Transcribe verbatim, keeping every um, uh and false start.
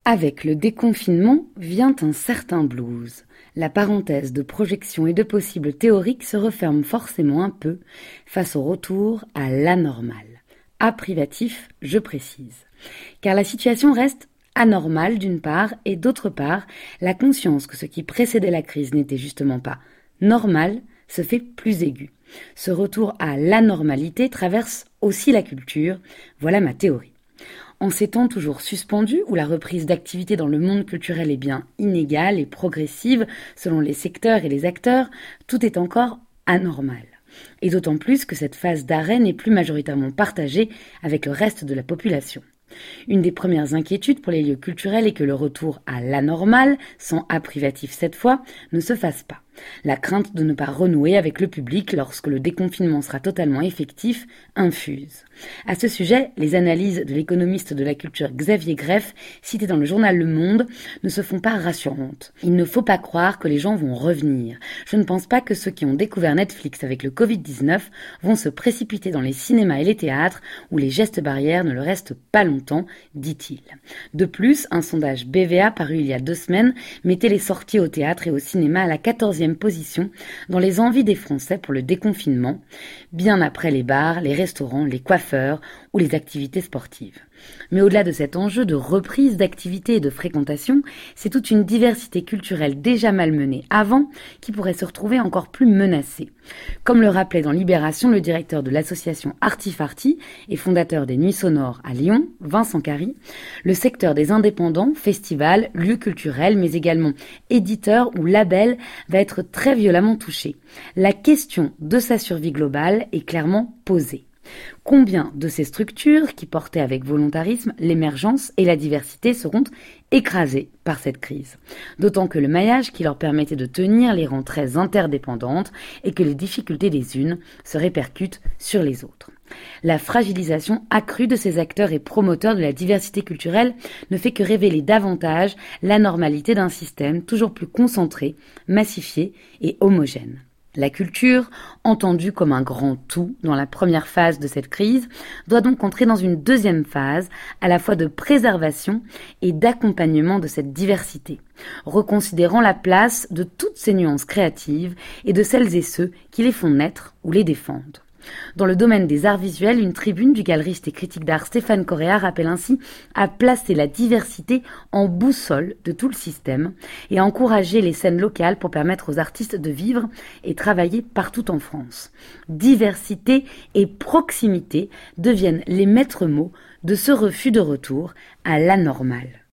Avec le déconfinement vient un certain blues. La parenthèse de projection et de possibles théoriques se referme forcément un peu face au retour à l'anormal. A privatif, je précise. Car la situation reste anormale d'une part et d'autre part, la conscience que ce qui précédait la crise n'était justement pas normal se fait plus aigu. Ce retour à l'anormalité traverse aussi la culture. Voilà ma théorie. En ces temps toujours suspendus, où la reprise d'activité dans le monde culturel est bien inégale et progressive selon les secteurs et les acteurs, tout est encore anormal. Et d'autant plus que cette phase d'arrêt n'est plus majoritairement partagée avec le reste de la population. Une des premières inquiétudes pour les lieux culturels est que le retour à l'anormal, sans A privatif cette fois, ne se fasse pas. La crainte de ne pas renouer avec le public lorsque le déconfinement sera totalement effectif infuse. À ce sujet, les analyses de l'économiste de la culture Xavier Greff, cité dans le journal Le Monde, ne se font pas rassurantes. Il ne faut pas croire que les gens vont revenir. Je ne pense pas que ceux qui ont découvert Netflix avec le covid dix-neuf vont se précipiter dans les cinémas et les théâtres où les gestes barrières ne le restent pas longtemps, dit-il. De plus, un sondage B V A paru il y a deux semaines mettait les sorties au théâtre et au cinéma à la quatorzième position dans les envies des Français pour le déconfinement, bien après les bars, les restaurants, les coiffeurs ou les activités sportives. Mais au-delà de cet enjeu de reprise d'activité et de fréquentation, c'est toute une diversité culturelle déjà malmenée avant qui pourrait se retrouver encore plus menacée. Comme le rappelait dans Libération le directeur de l'association Artifarty et fondateur des Nuits Sonores à Lyon, Vincent Carry, le secteur des indépendants, festivals, lieux culturels, mais également éditeurs ou labels va être très violemment touché. La question de sa survie globale est clairement posée. Combien de ces structures qui portaient avec volontarisme l'émergence et la diversité seront écrasées par cette crise? D'autant que le maillage qui leur permettait de tenir les rend très interdépendantes et que les difficultés des unes se répercutent sur les autres. La fragilisation accrue de ces acteurs et promoteurs de la diversité culturelle ne fait que révéler davantage l'anormalité d'un système toujours plus concentré, massifié et homogène. La culture, entendue comme un grand tout dans la première phase de cette crise, doit donc entrer dans une deuxième phase, à la fois de préservation et d'accompagnement de cette diversité, reconsidérant la place de toutes ces nuances créatives et de celles et ceux qui les font naître ou les défendent. Dans le domaine des arts visuels, une tribune du galeriste et critique d'art Stéphane Correa rappelle ainsi à placer la diversité en boussole de tout le système et à encourager les scènes locales pour permettre aux artistes de vivre et travailler partout en France. Diversité et proximité deviennent les maîtres mots de ce refus de retour à l'anormal.